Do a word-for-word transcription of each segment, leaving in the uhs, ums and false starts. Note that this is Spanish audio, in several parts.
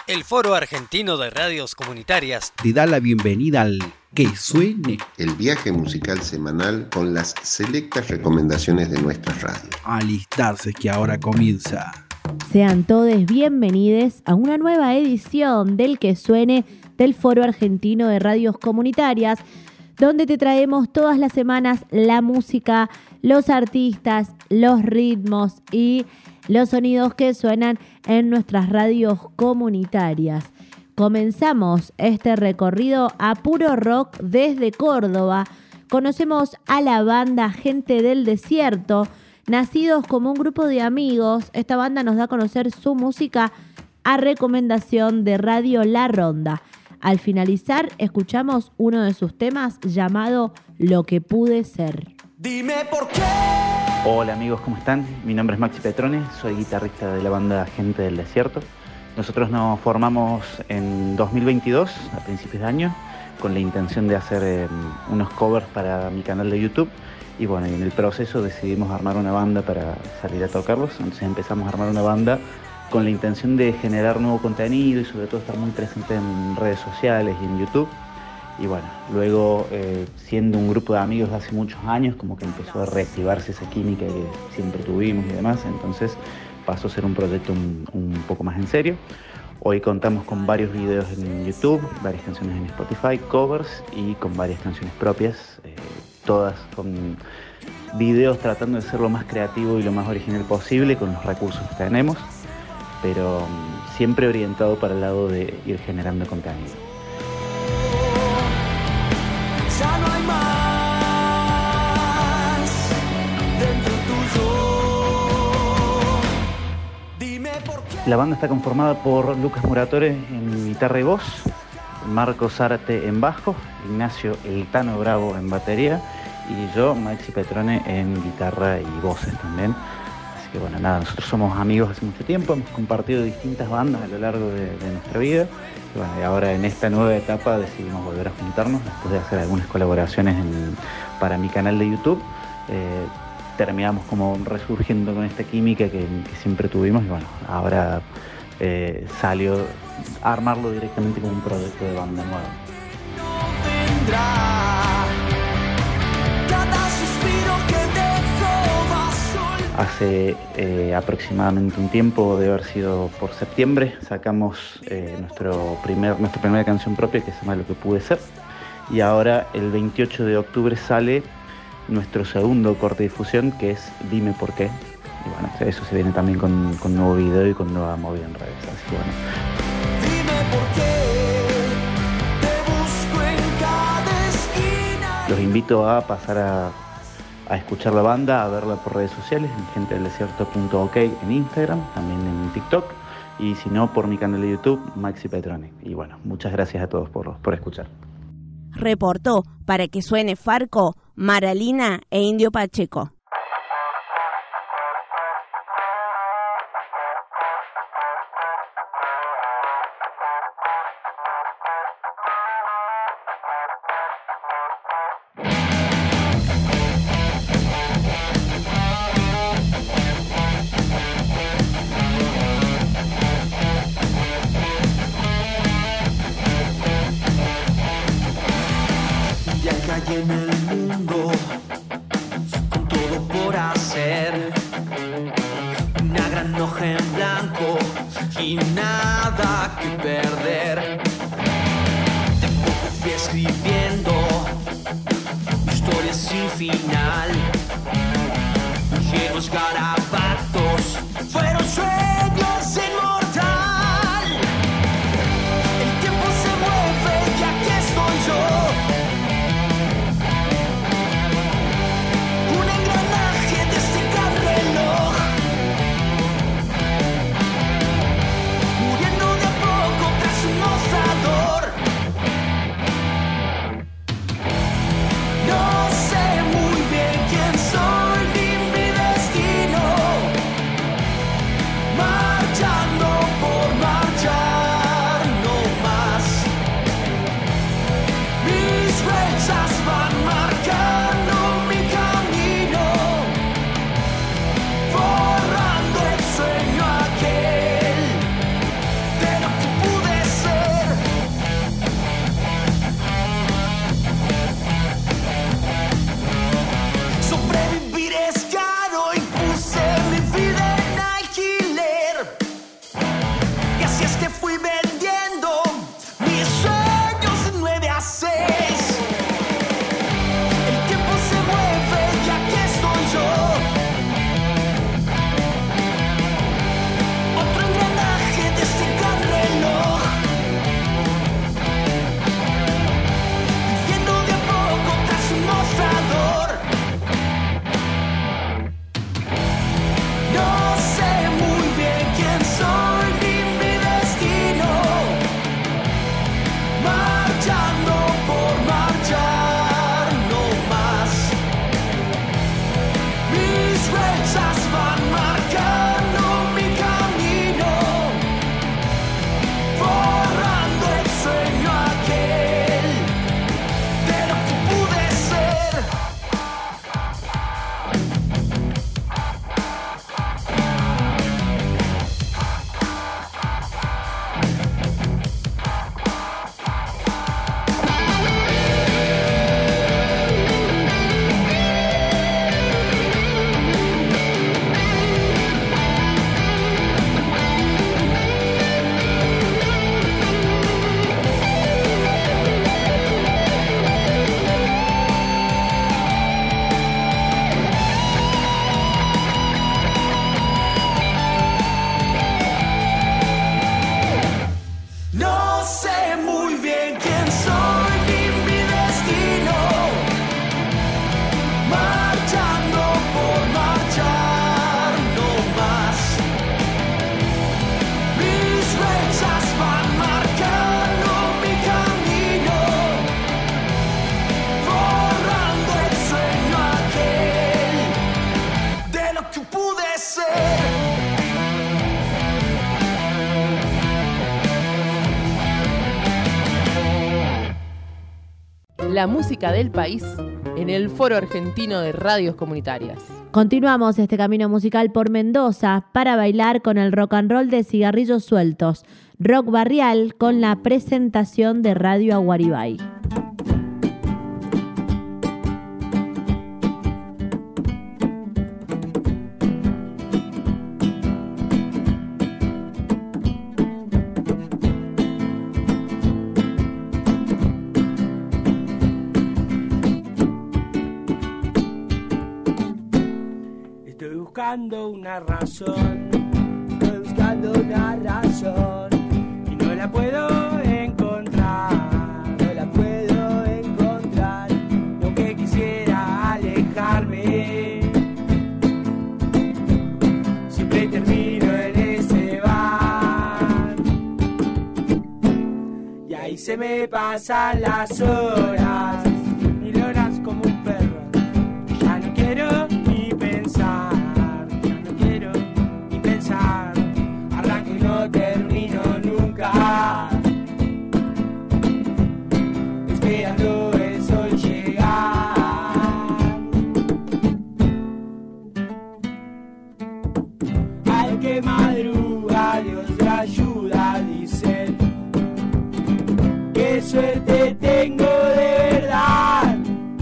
El Foro Argentino de Radios Comunitarias te da la bienvenida al Que Suene, el viaje musical semanal con las selectas recomendaciones de nuestras radios. Alistarse que ahora comienza. Sean todos bienvenidos a una nueva edición del Que Suene del Foro Argentino de Radios Comunitarias, donde te traemos todas las semanas la música, los artistas, los ritmos y los sonidos que suenan en nuestras radios comunitarias. Comenzamos este recorrido a puro rock desde Córdoba. Conocemos a la banda Gente del Desierto. Nacidos como un grupo de amigos, esta banda nos da a conocer su música a recomendación de Radio La Ronda. Al finalizar, escuchamos uno de sus temas llamado Lo que pude ser. Dime por qué. Hola amigos, ¿cómo están? Mi nombre es Maxi Petrone, soy guitarrista de la banda Gente del Desierto. Nosotros nos formamos en dos mil veintidós, a principios de año, con la intención de hacer eh, unos covers para mi canal de YouTube. Y bueno, y en el proceso decidimos armar una banda para salir a tocarlos. Entonces empezamos a armar una banda con la intención de generar nuevo contenido y sobre todo estar muy presente en redes sociales y en YouTube. Y bueno, luego eh, siendo un grupo de amigos de hace muchos años, como que empezó a reactivarse esa química que siempre tuvimos y demás, entonces pasó a ser un proyecto un, un poco más en serio. Hoy contamos con varios videos en YouTube, varias canciones en Spotify, covers y con varias canciones propias, eh, todas con videos tratando de ser lo más creativo y lo más original posible con los recursos que tenemos, pero um, siempre orientado para el lado de ir generando contenido. Ya no hay más dentro tuyo. Dime por qué. La banda está conformada por Lucas Muratore en guitarra y voz, Marcos Zárate en bajo, Ignacio El Tano Bravo en batería y yo, Maxi Petrone, en guitarra y voces también. Así que bueno, nada, nosotros somos amigos hace mucho tiempo, hemos compartido distintas bandas a lo largo de, de nuestra vida. Y bueno, y ahora en esta nueva etapa decidimos volver a juntarnos después de hacer algunas colaboraciones en, para mi canal de YouTube. Eh, terminamos como resurgiendo con esta química que, que siempre tuvimos y bueno, ahora eh, salió a armarlo directamente como un proyecto de banda nueva. No vendrá cada suspiro que dejo va sol. Hace eh, aproximadamente un tiempo, debe haber sido por septiembre, sacamos eh, nuestro primer, nuestra primera canción propia que se llama Lo que pude ser. Y ahora el veintiocho de octubre sale nuestro segundo corte de difusión que es Dime por qué. Y bueno, eso se viene también con, con nuevo video y con nueva movida en redes. Así que bueno. Dime por qué te busco en cada esquina. Los invito a pasar a, a escuchar la banda, a verla por redes sociales, en gente del desierto punto ok en Instagram, también en TikTok, y si no, por mi canal de YouTube, Maxi Petrone. Y bueno, muchas gracias a todos por, por escuchar. Reportó para que suene Farco, Maralina e Indio Pacheco. En el mundo, con todo por hacer, una gran hoja en blanco y nada que perder. De poco fui escribiendo historias sin final, ingenuos garabatos fueron sueños inmortal. El tiempo se mueve y aquí estoy yo. Muriendo de a poco tras la música del país en el Foro Argentino de Radios Comunitarias. Continuamos este camino musical por Mendoza para bailar con el rock and roll de Cigarrillos Sueltos, rock barrial con la presentación de Radio Aguaribay. Buscando una razón, estoy buscando una razón y no la puedo encontrar, no la puedo encontrar, y aunque quisiera alejarme, siempre termino en ese bar y ahí se me pasan las horas, mil horas como un perro, ya no quiero ni pensar. Arranco y no termino nunca, esperando el sol llegar. Al que madruga Dios le ayuda, dicen. Qué suerte tengo de verdad.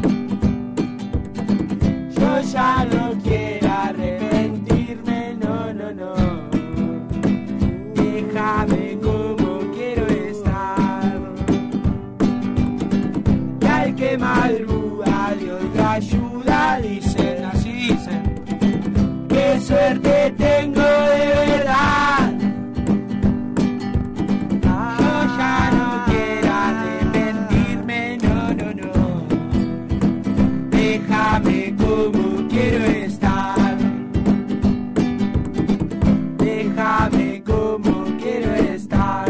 Yo ya no quiero arrepentirme, no, no, no. Déjame como quiero estar. Y al que madruga Dios le ayuda, dicen, así dicen. Qué suerte tengo de verdad. Yo ya no quiero arrepentirme, no, no, no. Déjame como quiero estar. Déjame como quiero estar.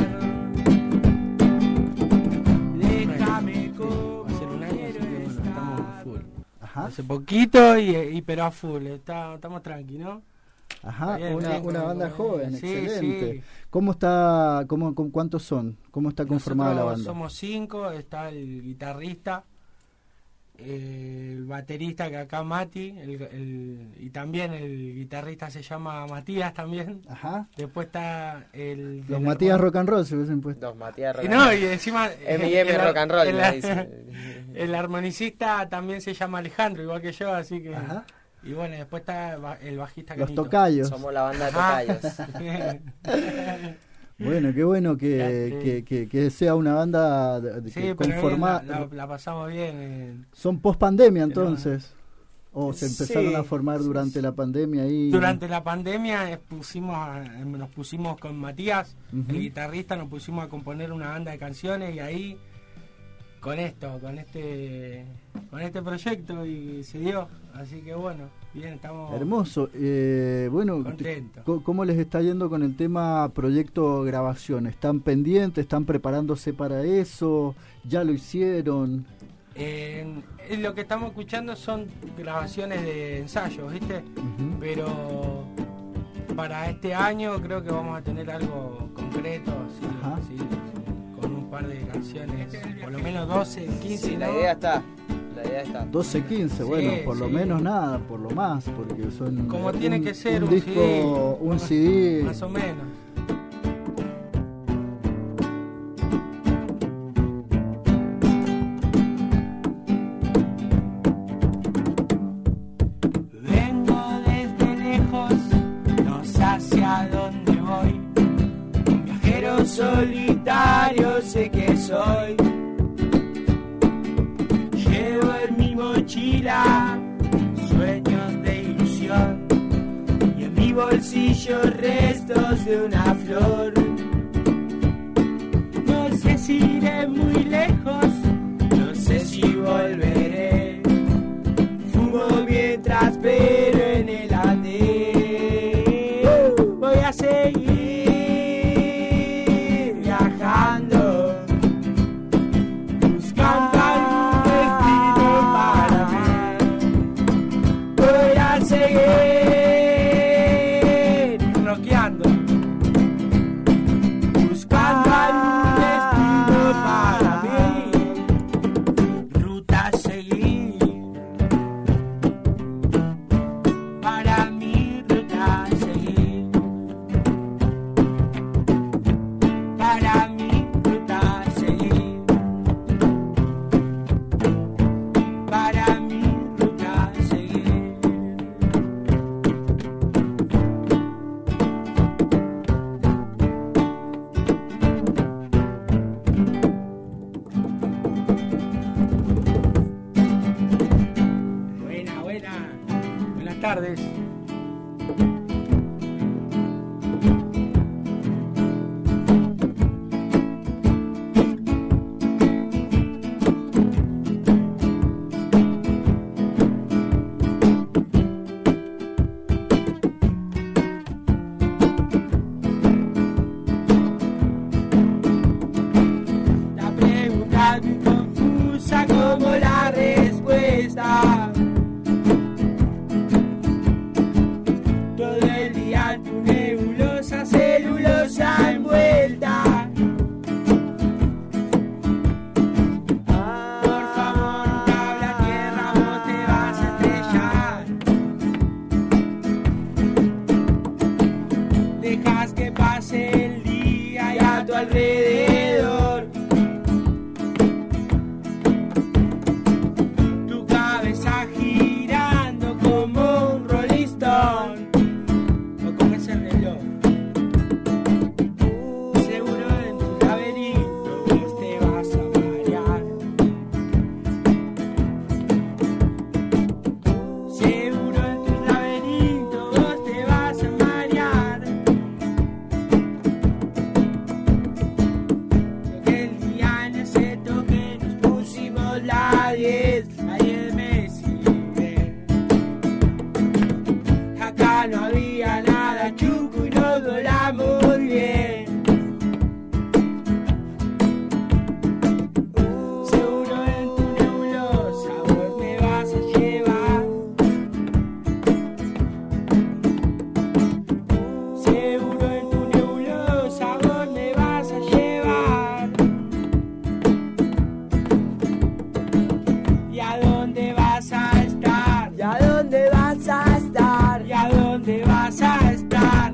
Déjame como hacer un año quiero que, bueno, estamos a full. Ajá. Hace poquito y, y pero a full. Está, estamos tranqui, ¿no? Ajá, Bien, una, bien, una bien, banda bien. joven, Sí, excelente. sí. ¿Cómo está, cómo, cómo- cuántos son? ¿Cómo está conformada la Nosotros banda? somos cinco, está el guitarrista, eh, el baterista que acá Mati, el, el- y también el guitarrista se llama Matías también. Ajá. Después está el... Los el- Matías Rock and Roll se hubiesen puesto. Dos Matías Rock Y and no, Roll. y encima... M y M el- Rock and Roll, el- me dice. El armonicista también se llama Alejandro, igual que yo, así que... Ajá. Y bueno, después está el ba- el bajista Los Canito. tocayos. Somos la banda de Ajá. tocayos. Bueno, qué bueno que, Ya, sí. que, que, que sea una banda de- de- Sí, que pero bien, conforma- la, la- la pasamos bien. eh. Son post pandemia entonces. O se empezaron Sí. a formar durante la pandemia ahí. Durante la pandemia eh, pusimos a- eh, nos pusimos con Matías, Ujú. el guitarrista, nos pusimos a componer una banda de canciones y ahí con esto, con este con este proyecto y se dio. Así que bueno, bien, estamos Hermoso. Eh, bueno, Contento. co- ¿cómo les está yendo con el tema proyecto grabación? ¿Están pendientes? ¿Están preparándose para eso? ¿Ya lo hicieron? Eh, eh, lo que estamos escuchando son grabaciones de ensayos, ¿viste? Ujú. Pero para este año creo que vamos a tener algo concreto, así, Ajá. así, con un par de canciones, por lo menos doce, quince. Sí, la ¿no? idea está. La idea está. doce, quince, Sí, bueno, por lo sí. menos nada, por lo más, porque son Como eh, tiene un, que ser un un disco, C D, un más- C D. Más o menos. Vengo desde lejos, no sé hacia dónde voy. Un viajero solitario sé que soy. Llevo en mi mochila sueños de ilusión y en mi bolsillo restos de una flor. No sé si iré muy lejos, no sé si volveré. Fumo mientras espero en el andén. Voy a seguir viajando, buscando algún destino para mí. Voy a seguir rockeando. tardes. La pregunta es muy confusa como la respuesta. Todo el día en tu nebulosa celulosa envuelta. Por favor, nunca habla tierra, vos te vas a estrellar. Dejas que pase el día y a tu alrededor tu cabeza girando como un Rolling Stone o como ese reloj. Seguro en tu laberinto vos te vas a marear. Seguro en tu laberinto vos te vas a marear. Aquel día en ese toque nos pusimos la diez, nadie me sigue. Acá no había nada chuco y nos volamos bien. Seguro en tu nebulosa vos me vas a llevar. Seguro en tu nebulosa vos me vas a llevar. ¿Y a dónde vas a estar? ¿Y a dónde vas a estar? ¿Y a dónde vas a estar?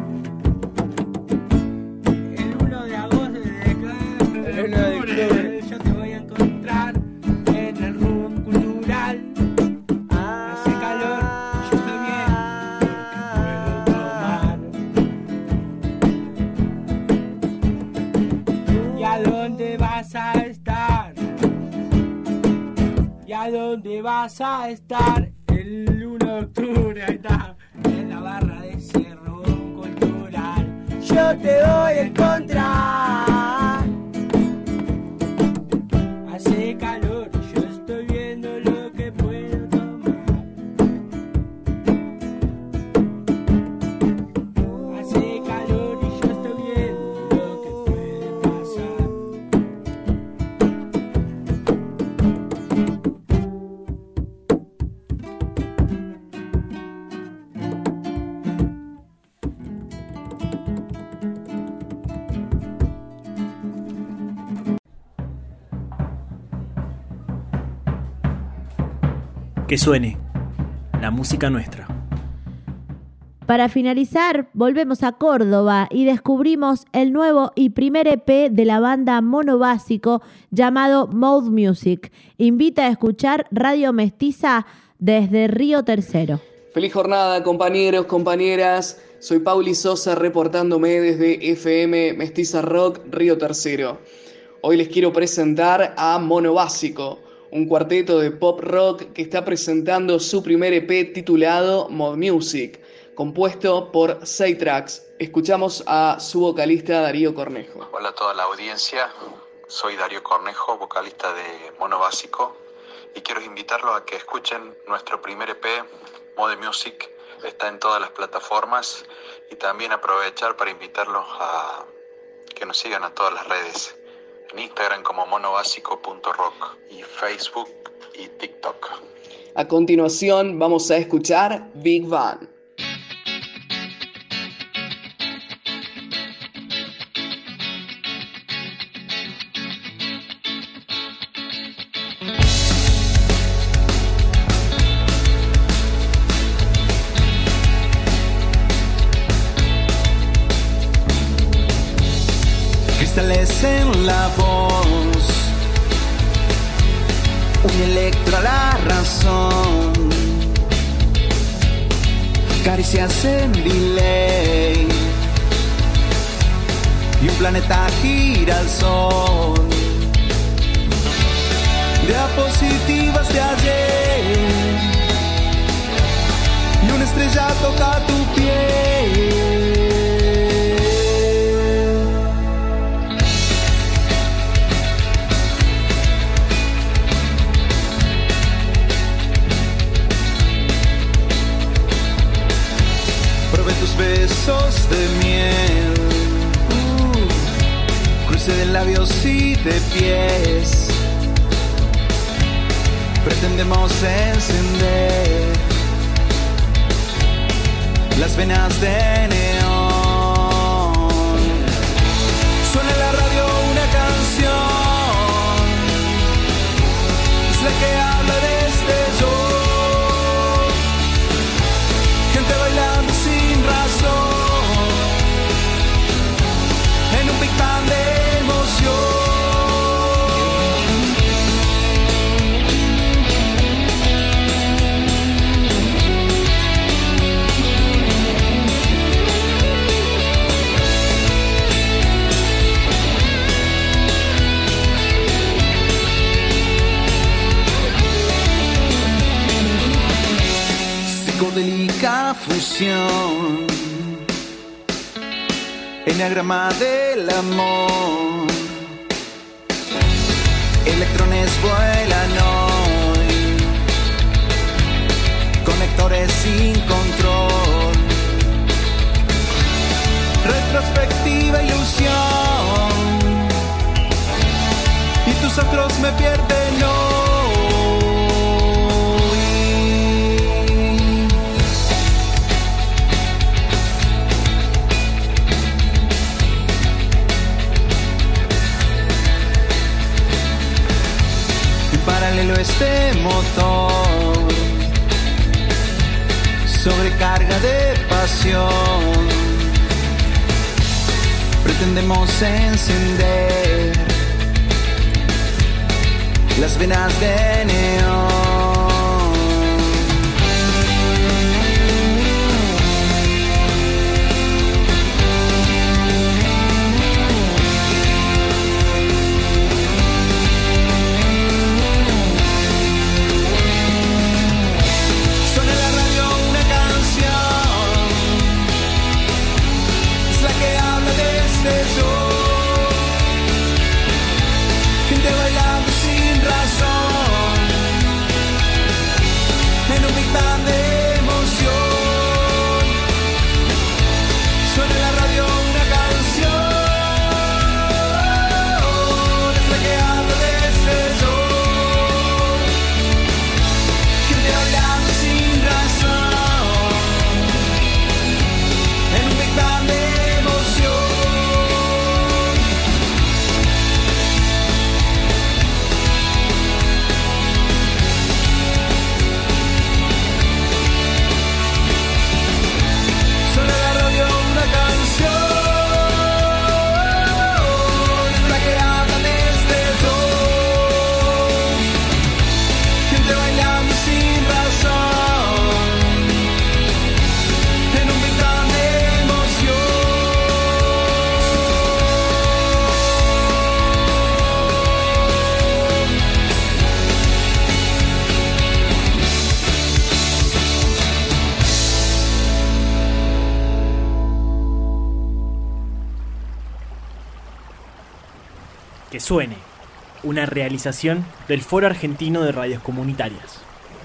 El uno de agosto de octubre yo te voy a encontrar en el room cultural. Hace calor, yo estoy bien, porque puedo tomar. ¿Y a dónde vas a estar? ¿Y a dónde vas a estar? El uno de octubre, ahí está, en la barra de Cerro Cultural. Yo te voy a encontrar. Hace calor, yo estoy viendo lo que puedo tomar. Hace calor y yo estoy viendo lo que puede pasar. Que suene la música nuestra. Para finalizar, volvemos a Córdoba y descubrimos el nuevo y primer E P de la banda Mono Básico llamado Mode Music. Invita a escuchar Radio Mestiza desde Río Tercero. Feliz jornada, compañeros, compañeras. Soy Pauli Sosa reportándome desde F M Mestiza Rock Río Tercero. Hoy les quiero presentar a Mono Básico, un cuarteto de pop rock que está presentando su primer E P titulado Mode Music, compuesto por seis tracks. Escuchamos a su vocalista Darío Cornejo. Hola a toda la audiencia, soy Darío Cornejo, vocalista de Mono Básico, y quiero invitarlos a que escuchen nuestro primer E P, Mode Music. Está en todas las plataformas, y también aprovechar para invitarlos a que nos sigan a todas las redes. En Instagram como monobásico punto rock y Facebook y TikTok. A continuación vamos a escuchar Big Bang. Cristales en la voz, un electro a la razón, caricias en delay y un planeta gira al sol. Diapositivas de ayer y un estrella toca tu piel. Probé tus besos de miel, uh, cruce de labios y de pies. Pretendemos encender las venas de neón. Suena en la radio una canción, es la que habla desde yo. Gente bailando sin razón, en un Big Bang de emoción. Psicodélica fusión, enagrama del amor. Electrones vuelan hoy, conectores sin control. Retrospectiva ilusión, y tus astros me pierden hoy. Paralelo este motor, sobrecarga de pasión. Pretendemos encender las venas de neón. Gente bailando sin razón, en un Big Bang de emoción. Suena en la radio una canción, es la que habla desde yo. Gente bailando sin razón, en un Big Bang de emoción. Que suene, una realización del Foro Argentino de Radios Comunitarias.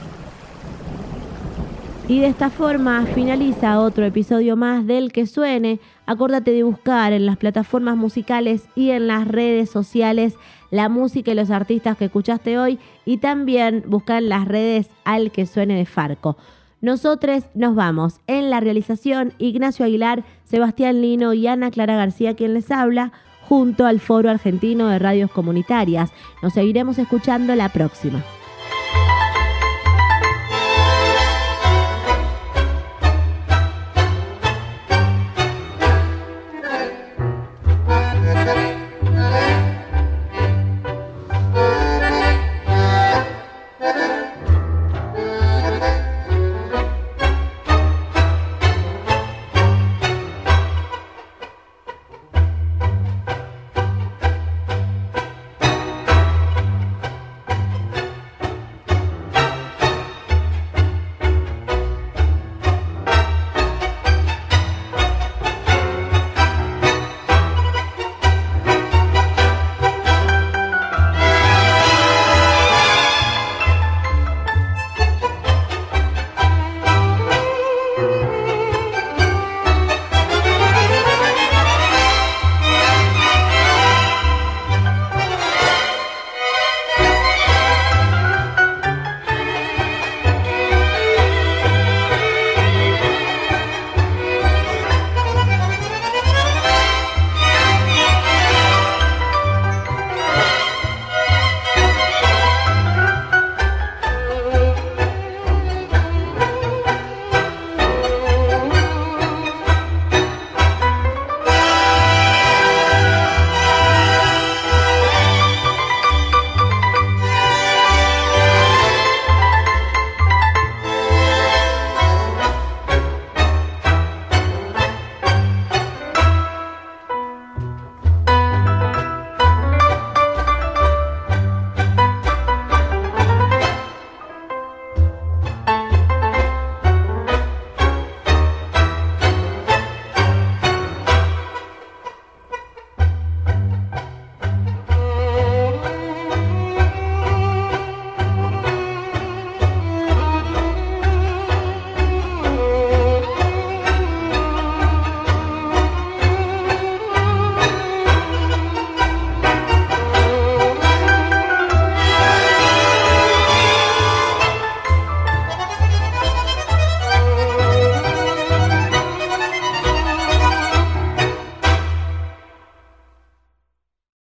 Y de esta forma finaliza otro episodio más del Que Suene. Acordate de buscar en las plataformas musicales y en las redes sociales la música y los artistas que escuchaste hoy, y también buscar en las redes al Que Suene de Farco. Nosotros nos vamos. En la realización, Ignacio Aguilar, Sebastián Lino y Ana Clara García, quien les habla, junto al Foro Argentino de Radios Comunitarias. Nos seguiremos escuchando la próxima.